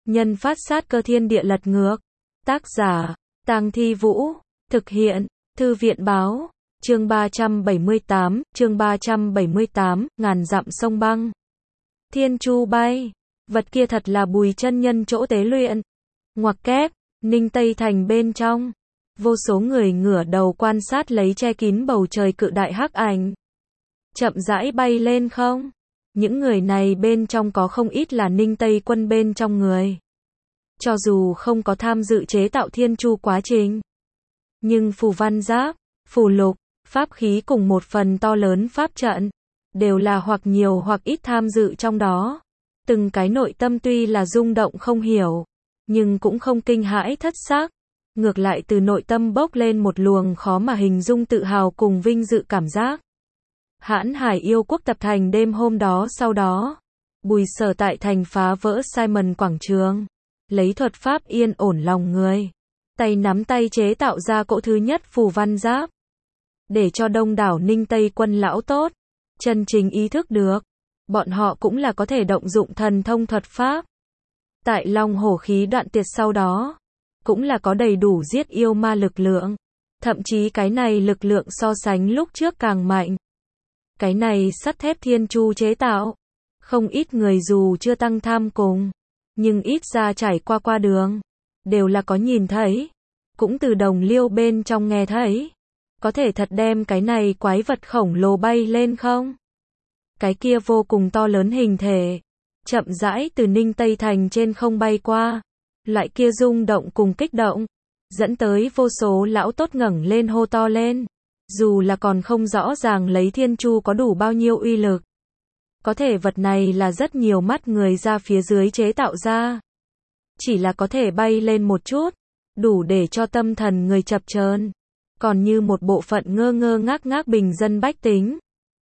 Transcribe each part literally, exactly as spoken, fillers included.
nhân phát sát cơ thiên địa lật ngược. Tác giả, Tang Thi Vũ. Thực hiện, Thư viện Báo. Chương ba trăm bảy mươi tám, chương ba trăm bảy mươi tám, ngàn dặm sông băng. Thiên chu bay. Vật kia thật là Bùi chân nhân chỗ tế luyện. Ngoặc kép, Ninh Tây Thành bên trong. Vô số người ngửa đầu quan sát lấy che kín bầu trời cự đại hắc ảnh. Chậm rãi bay lên không? Những người này bên trong có không ít là Ninh Tây quân bên trong người. Cho dù không có tham dự chế tạo thiên chu quá trình, nhưng phù văn giáp, phù lục, pháp khí cùng một phần to lớn pháp trận, đều là hoặc nhiều hoặc ít tham dự trong đó. Từng cái nội tâm tuy là rung động không hiểu, nhưng cũng không kinh hãi thất xác. Ngược lại từ nội tâm bốc lên một luồng khó mà hình dung tự hào cùng vinh dự cảm giác. Hãn Hải yêu quốc tập thành đêm hôm đó sau đó, Bùi Sở tại thành phá vỡ Simon quảng trường, lấy thuật pháp yên ổn lòng người, tay nắm tay chế tạo ra cỗ thứ nhất phù văn giáp, để cho đông đảo Ninh Tây quân lão tốt chân chính ý thức được, bọn họ cũng là có thể động dụng thần thông thuật pháp. Tại Long Hổ khí đoạn tiệt sau đó, cũng là có đầy đủ giết yêu ma lực lượng, thậm chí cái này lực lượng so sánh lúc trước càng mạnh. Cái này sắt thép thiên chu chế tạo, không ít người dù chưa tăng tham cùng, nhưng ít ra trải qua qua đường, đều là có nhìn thấy, cũng từ đồng liêu bên trong nghe thấy. Có thể thật đem cái này quái vật khổng lồ bay lên không? Cái kia vô cùng to lớn hình thể, chậm rãi từ Ninh Tây Thành trên không bay qua, loại kia rung động cùng kích động, dẫn tới vô số lão tốt ngẩng lên hô to lên. Dù là còn không rõ ràng lấy thiên chu có đủ bao nhiêu uy lực, có thể vật này là rất nhiều mắt người ra phía dưới chế tạo ra. Chỉ là có thể bay lên một chút, đủ để cho tâm thần người chập chờn. Còn như một bộ phận ngơ ngơ ngác ngác bình dân bách tính,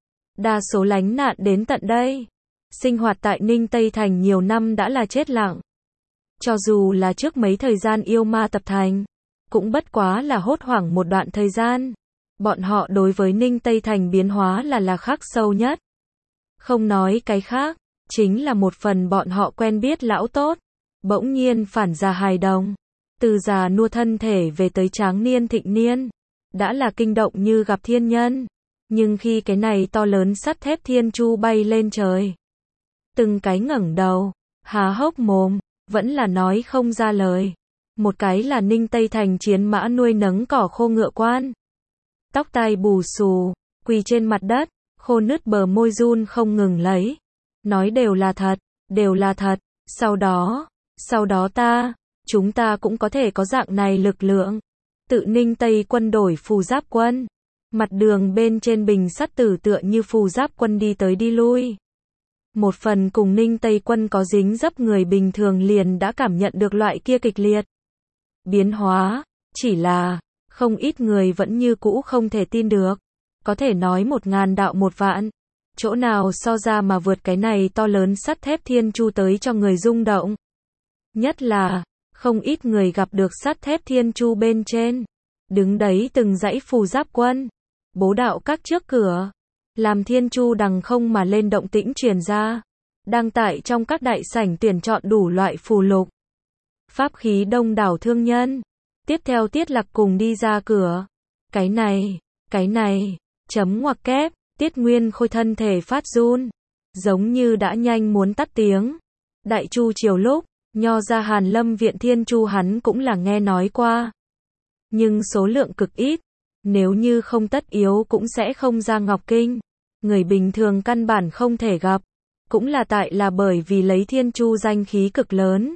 đa số lánh nạn đến tận đây, sinh hoạt tại Ninh Tây Thành nhiều năm đã là chết lặng. Cho dù là trước mấy thời gian yêu ma tập thành, cũng bất quá là hốt hoảng một đoạn thời gian. Bọn họ đối với Ninh Tây Thành biến hóa là là khắc sâu nhất. Không nói cái khác, chính là một phần bọn họ quen biết lão tốt, bỗng nhiên phản già hài đồng, từ già nua thân thể về tới tráng niên thịnh niên, đã là kinh động như gặp thiên nhân. Nhưng khi cái này to lớn sắt thép thiên chu bay lên trời, từng cái ngẩng đầu, há hốc mồm, vẫn là nói không ra lời. Một cái là Ninh Tây Thành chiến mã nuôi nấng cỏ khô ngựa quan, tóc tai bù xù, quỳ trên mặt đất, khô nứt bờ môi run không ngừng lấy, nói đều là thật, đều là thật. Sau đó, sau đó ta, chúng ta cũng có thể có dạng này lực lượng. Tự Ninh Tây quân đổi phù giáp quân, mặt đường bên trên bình sắt tử tựa như phù giáp quân đi tới đi lui. Một phần cùng Ninh Tây quân có dính dấp người bình thường liền đã cảm nhận được loại kia kịch liệt biến hóa, chỉ là không ít người vẫn như cũ không thể tin được. Có thể nói một ngàn đạo một vạn, chỗ nào so ra mà vượt cái này to lớn sắt thép thiên chu tới cho người rung động. Nhất là, không ít người gặp được sắt thép thiên chu bên trên, đứng đấy từng dãy phù giáp quân, bố đạo các trước cửa, làm thiên chu đằng không mà lên động tĩnh truyền ra, đang tại trong các đại sảnh tuyển chọn đủ loại phù lục, pháp khí đông đảo thương nhân. Tiếp theo Tiết Lạc cùng đi ra cửa. Cái này, cái này, chấm ngoặc kép, Tiết Nguyên Khôi thân thể phát run, giống như đã nhanh muốn tắt tiếng. Đại chu triều lúc, nho ra Hàn Lâm viện thiên chu hắn cũng là nghe nói qua. Nhưng số lượng cực ít, nếu như không tất yếu cũng sẽ không ra Ngọc Kinh. Người bình thường căn bản không thể gặp, cũng là tại là bởi vì lấy thiên chu danh khí cực lớn,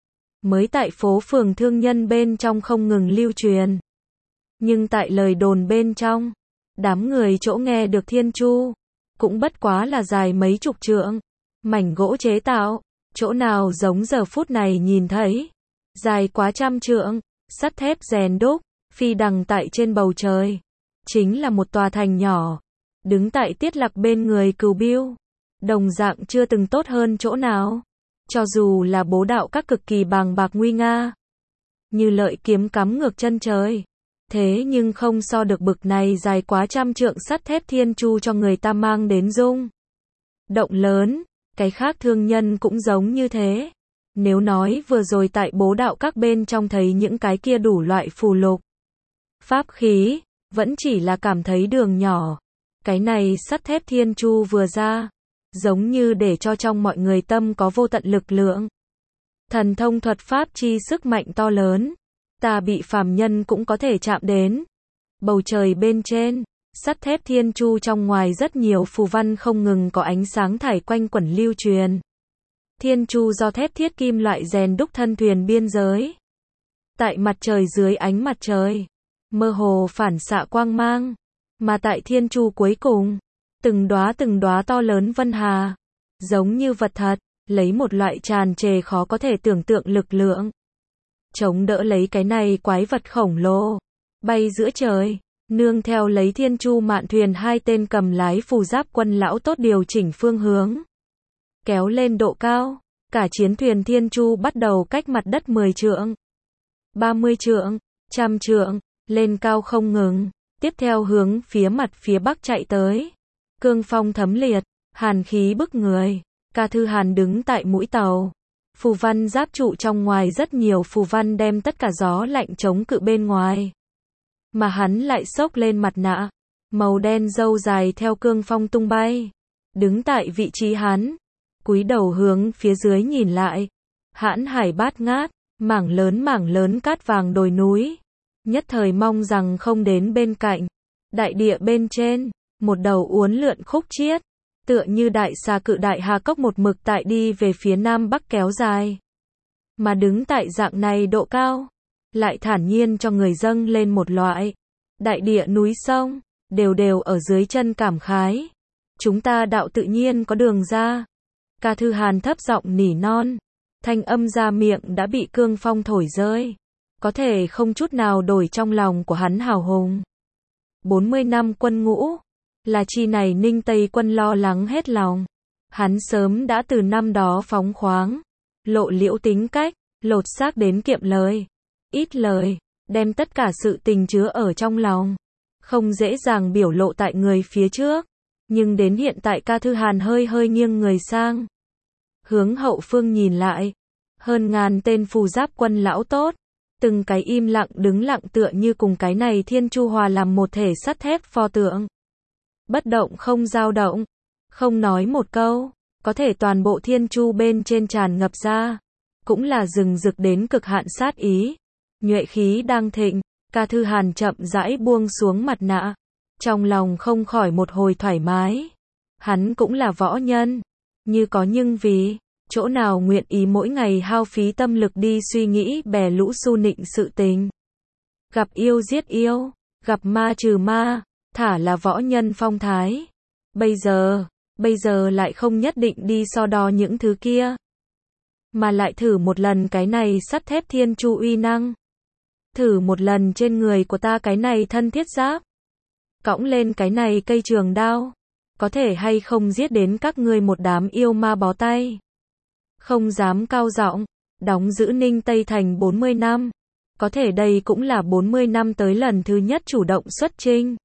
mới tại phố phường thương nhân bên trong không ngừng lưu truyền. Nhưng tại lời đồn bên trong, đám người chỗ nghe được thiên chu, cũng bất quá là dài mấy chục trượng, mảnh gỗ chế tạo, chỗ nào giống giờ phút này nhìn thấy, dài quá trăm trượng, sắt thép rèn đúc, phi đằng tại trên bầu trời, chính là một tòa thành nhỏ, đứng tại Tiết Lạc bên người Cừu Biêu, đồng dạng chưa từng tốt hơn chỗ nào. Cho dù là bố đạo các cực kỳ bàng bạc nguy nga, như lợi kiếm cắm ngược chân trời, thế nhưng không so được bực này dài quá trăm trượng sắt thép thiên chu cho người ta mang đến rung động lớn. Cái khác thương nhân cũng giống như thế, Nếu nói vừa rồi tại bố đạo các bên trong thấy những cái kia đủ loại phù lục, pháp khí, vẫn chỉ là cảm thấy đường nhỏ. Cái này sắt thép thiên chu vừa ra, giống như để cho trong mọi người tâm có vô tận lực lượng. Thần thông thuật pháp chi sức mạnh to lớn, ta bị phàm nhân cũng có thể chạm đến. Bầu trời bên trên, sắt thép thiên chu trong ngoài rất nhiều phù văn không ngừng có ánh sáng thải quanh quẩn lưu truyền. Thiên chu do thép thiết kim loại rèn đúc thân thuyền biên giới. Tại mặt trời dưới ánh mặt trời, mơ hồ phản xạ quang mang, mà tại thiên chu cuối cùng, từng đóa từng đóa to lớn vân hà, giống như vật thật, lấy một loại tràn trề khó có thể tưởng tượng lực lượng, chống đỡ lấy cái này quái vật khổng lồ, bay giữa trời, nương theo lấy thiên chu mạn thuyền hai tên cầm lái phù giáp quân lão tốt điều chỉnh phương hướng, kéo lên độ cao, cả chiến thuyền thiên chu bắt đầu cách mặt đất mười trượng, ba mươi trượng, trăm trượng, lên cao không ngừng, tiếp theo hướng phía mặt phía bắc chạy tới. Cương phong thấm liệt, hàn khí bức người, Ca Thư Hàn đứng tại mũi tàu. Phù văn giáp trụ trong ngoài rất nhiều phù văn đem tất cả gió lạnh chống cự bên ngoài. Mà hắn lại xốc lên mặt nạ, màu đen râu dài theo cương phong tung bay. Đứng tại vị trí hắn, cúi đầu hướng phía dưới nhìn lại. Hãn hải bát ngát, mảng lớn mảng lớn cát vàng đồi núi. Nhất thời mong rằng không đến bên cạnh. Đại địa bên trên, một đầu uốn lượn khúc chiết, tựa như đại xà cự đại hà cốc một mực tại đi về phía nam bắc kéo dài. Mà đứng tại dạng này độ cao, lại thản nhiên cho người dâng lên một loại đại địa núi sông, đều đều ở dưới chân cảm khái. Chúng ta đạo tự nhiên có đường ra. Ca Thư Hàn thấp giọng nỉ non, thanh âm ra miệng đã bị cương phong thổi rơi, có thể không chút nào đổi trong lòng của hắn hào hùng. bốn mươi năm quân ngũ, là chi này Ninh Tây quân lo lắng hết lòng. Hắn sớm đã từ năm đó phóng khoáng, lộ liễu tính cách, lột xác đến kiệm lời, ít lời, đem tất cả sự tình chứa ở trong lòng, không dễ dàng biểu lộ tại người phía trước. Nhưng đến hiện tại Ca Thư Hàn hơi hơi nghiêng người sang, hướng hậu phương nhìn lại, hơn ngàn tên phù giáp quân lão tốt, từng cái im lặng đứng lặng tựa như cùng cái này thiên chu hòa làm một thể sắt thép pho tượng. Bất động không dao động, không nói một câu, có thể toàn bộ thiên chu bên trên tràn ngập ra, cũng là rừng rực đến cực hạn sát ý. Nhuệ khí đang thịnh, Ca Thư Hàn chậm rãi buông xuống mặt nạ, trong lòng không khỏi một hồi thoải mái. Hắn cũng là võ nhân, như có nhưng vì, chỗ nào nguyện ý mỗi ngày hao phí tâm lực đi suy nghĩ bè lũ su nịnh sự tình. Gặp yêu giết yêu, gặp ma trừ ma, thả là võ nhân phong thái. Bây giờ, bây giờ lại không nhất định đi so đo những thứ kia, mà lại thử một lần cái này sắt thép thiên chu uy năng. Thử một lần trên người của ta cái này thân thiết giáp, cõng lên cái này cây trường đao, có thể hay không giết đến các ngươi một đám yêu ma bó tay. Không dám cao giọng, đóng giữ Ninh Tây Thành bốn mươi năm, có thể đây cũng là bốn mươi năm tới lần thứ nhất chủ động xuất chinh.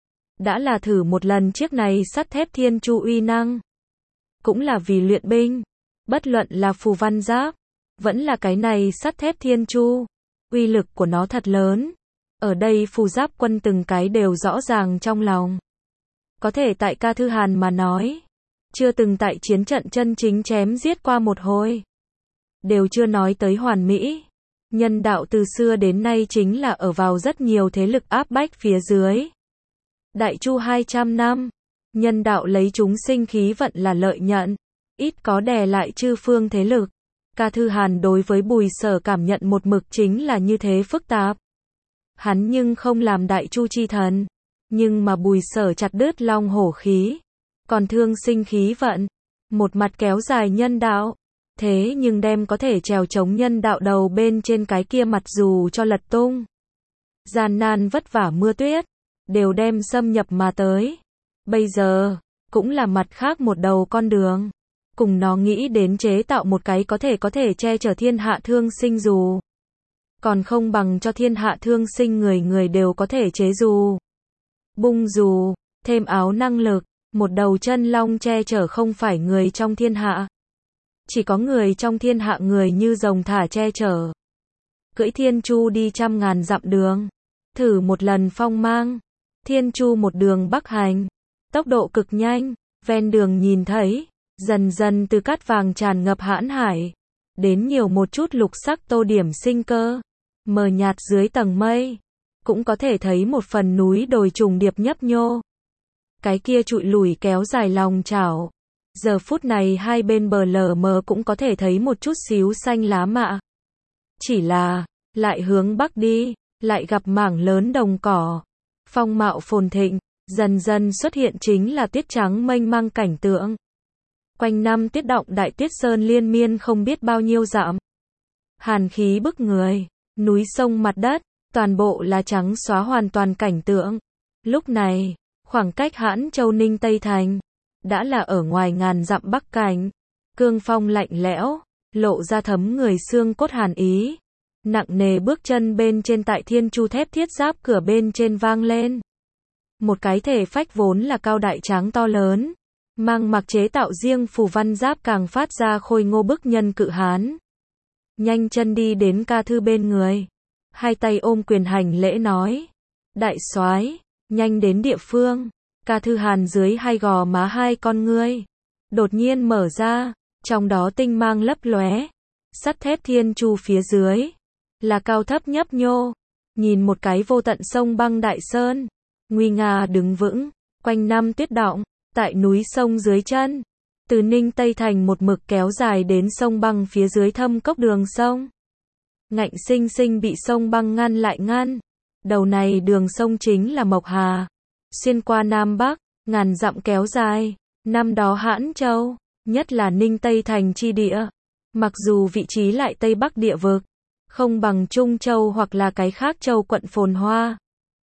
Đã là thử một lần chiếc này sắt thép thiên chu uy năng, cũng là vì luyện binh, bất luận là phù văn giáp, vẫn là cái này sắt thép thiên chu, uy lực của nó thật lớn. Ở đây phù giáp quân từng cái đều rõ ràng trong lòng. Có thể tại Ca Thư Hàn mà nói, chưa từng tại chiến trận chân chính chém giết qua một hồi, đều chưa nói tới hoàn mỹ. Nhân đạo từ xưa đến nay chính là ở vào rất nhiều thế lực áp bách phía dưới. Đại Chu hai trăm năm, nhân đạo lấy chúng sinh khí vận là lợi nhận, ít có đè lại chư phương thế lực. Ca Thư Hàn đối với Bùi Sở cảm nhận một mực chính là như thế phức tạp. Hắn nhưng không làm Đại Chu chi thần, nhưng mà Bùi Sở chặt đứt long hổ khí, còn thương sinh khí vận, một mặt kéo dài nhân đạo, thế nhưng đem có thể trèo chống nhân đạo đầu bên trên cái kia mặt dù cho lật tung. Gian nan vất vả mưa tuyết, đều đem xâm nhập mà tới. Bây giờ, cũng là mặt khác một đầu con đường. Cùng nó nghĩ đến chế tạo một cái có thể có thể che chở thiên hạ thương sinh dù. Còn không bằng cho thiên hạ thương sinh người người đều có thể chế dù. Bung dù, thêm áo năng lực, một đầu chân long che chở không phải người trong thiên hạ. Chỉ có người trong thiên hạ người như rồng thả che chở. Cưỡi thiên chu đi trăm ngàn dặm đường. Thử một lần phong mang. Thiên chu một đường bắc hành. Tốc độ cực nhanh. Ven đường nhìn thấy. Dần dần từ cát vàng tràn ngập hãn hải. Đến nhiều một chút lục sắc tô điểm sinh cơ. Mờ nhạt dưới tầng mây. Cũng có thể thấy một phần núi đồi trùng điệp nhấp nhô. Cái kia trụi lủi kéo dài lòng chảo. Giờ phút này hai bên bờ lờ mờ cũng có thể thấy một chút xíu xanh lá mạ. Chỉ là, lại hướng bắc đi, lại gặp mảng lớn đồng cỏ. Phong mạo phồn thịnh, dần dần xuất hiện chính là tiết trắng mênh mang cảnh tượng. Quanh năm tiết động đại tuyết sơn liên miên không biết bao nhiêu dặm. Hàn khí bức người, núi sông mặt đất, toàn bộ là trắng xóa hoàn toàn cảnh tượng. Lúc này, khoảng cách Hãn Châu Ninh Tây Thành, đã là ở ngoài ngàn dặm bắc cảnh. Cương phong lạnh lẽo, lộ ra thấm người xương cốt hàn ý. Nặng nề bước chân bên trên tại thiên chu thép thiết giáp cửa bên trên vang lên. Một cái thể phách vốn là cao đại tráng to lớn. Mang mặc chế tạo riêng phù văn giáp càng phát ra khôi ngô bức nhân cự hán. Nhanh chân đi đến Ca Thư bên người. Hai tay ôm quyền hành lễ nói. Đại soái, nhanh đến địa phương. Ca Thư Hàn dưới hai gò má hai con ngươi. Đột nhiên mở ra, trong đó tinh mang lấp lóe. Sắt thép thiên chu phía dưới. Là cao thấp nhấp nhô. Nhìn một cái vô tận sông băng đại sơn. Nguy nga đứng vững, quanh năm tuyết động. Tại núi sông dưới chân. Từ Ninh Tây Thành một mực kéo dài đến sông băng phía dưới thâm cốc đường sông. Ngạnh sinh sinh bị sông băng ngăn lại ngăn. Đầu này đường sông chính là Mộc Hà. Xuyên qua Nam Bắc, ngàn dặm kéo dài. Năm đó Hãn Châu, nhất là Ninh Tây Thành chi địa. Mặc dù vị trí lại Tây Bắc địa vực, không bằng Trung Châu hoặc là cái khác châu quận phồn hoa.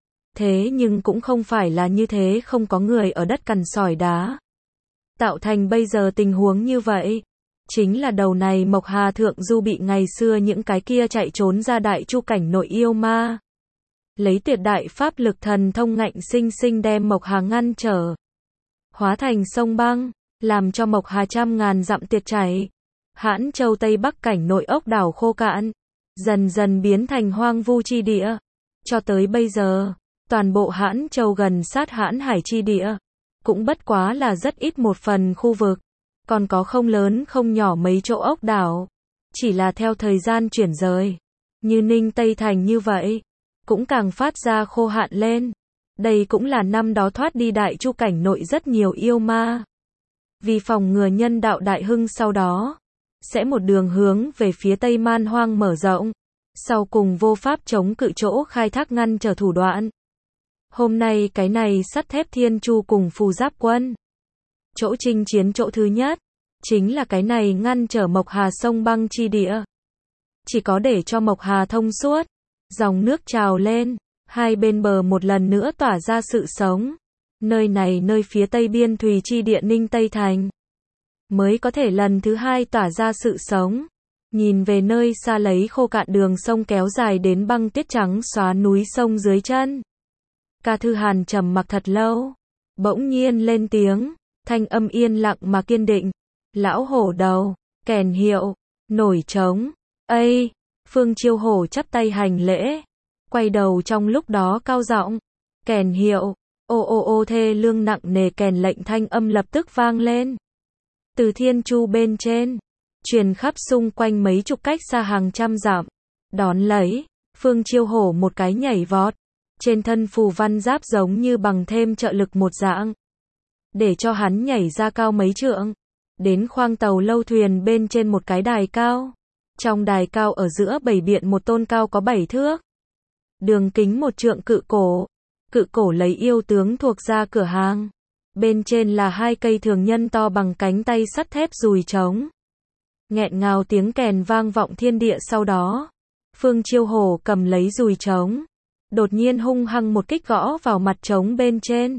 Thế nhưng cũng không phải là như thế, không có người ở đất cằn sỏi đá. Tạo thành bây giờ tình huống như vậy. Chính là đầu này Mộc Hà Thượng Du bị ngày xưa những cái kia chạy trốn ra đại chu cảnh nội yêu ma. Lấy tuyệt đại pháp lực thần thông ngạnh sinh sinh đem Mộc Hà ngăn trở. Hóa thành sông băng, làm cho Mộc Hà trăm ngàn dặm tiệt chảy. Hãn Châu Tây Bắc cảnh nội ốc đảo khô cạn. Dần dần biến thành hoang vu chi địa. Cho tới bây giờ, toàn bộ Hãn Châu gần sát Hãn Hải chi địa. Cũng bất quá là rất ít một phần khu vực. Còn có không lớn không nhỏ mấy chỗ ốc đảo. Chỉ là theo thời gian chuyển rời. Như Ninh Tây Thành như vậy. Cũng càng phát ra khô hạn lên. Đây cũng là năm đó thoát đi đại chu cảnh nội rất nhiều yêu ma. Vì phòng ngừa nhân đạo đại hưng sau đó. Sẽ một đường hướng về phía Tây Man Hoang mở rộng. Sau cùng vô pháp chống cự chỗ khai thác ngăn trở thủ đoạn. Hôm nay cái này sắt thép thiên chu cùng phù giáp quân. Chỗ chinh chiến chỗ thứ nhất. Chính là cái này ngăn trở Mộc Hà sông băng chi địa. Chỉ có để cho Mộc Hà thông suốt. Dòng nước trào lên. Hai bên bờ một lần nữa tỏa ra sự sống. Nơi này nơi phía tây biên thùy chi địa Ninh Tây Thành. Mới có thể lần thứ hai tỏa ra sự sống. Nhìn về nơi xa lấy khô cạn đường sông kéo dài đến băng tuyết trắng xóa núi sông dưới chân. Ca Thư Hàn trầm mặc thật lâu. Bỗng nhiên lên tiếng. Thanh âm yên lặng mà kiên định. Lão hổ đầu, kèn hiệu, nổi trống. Ây! Phương Chiêu Hổ chắp tay hành lễ. Quay đầu trong lúc đó cao giọng. Kèn hiệu, ô ô ô thê lương nặng nề kèn lệnh thanh âm lập tức vang lên. Từ thiên chu bên trên. Truyền khắp xung quanh mấy chục cách xa hàng trăm dặm. Đón lấy. Phương Chiêu Hổ một cái nhảy vọt. Trên thân phù văn giáp giống như bằng thêm trợ lực một dạng. Để cho hắn nhảy ra cao mấy trượng. Đến khoang tàu lâu thuyền bên trên một cái đài cao. Trong đài cao ở giữa bày biện một tôn cao có bảy thước. Đường kính một trượng cự cổ. Cự cổ lấy yêu tướng thuộc ra cửa hàng. Bên trên là hai cây thường nhân to bằng cánh tay sắt thép dùi trống. Nghẹn ngào tiếng kèn vang vọng thiên địa sau đó. Phương Chiêu Hổ cầm lấy dùi trống. Đột nhiên hung hăng một kích gõ vào mặt trống bên trên.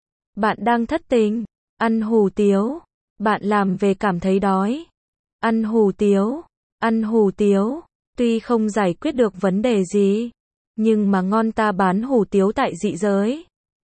Bạn đang thất tình. Ăn hủ tiếu. Bạn làm về cảm thấy đói. Ăn hủ tiếu. Ăn hủ tiếu. Tuy không giải quyết được vấn đề gì. Nhưng mà ngon ta bán hủ tiếu tại dị giới.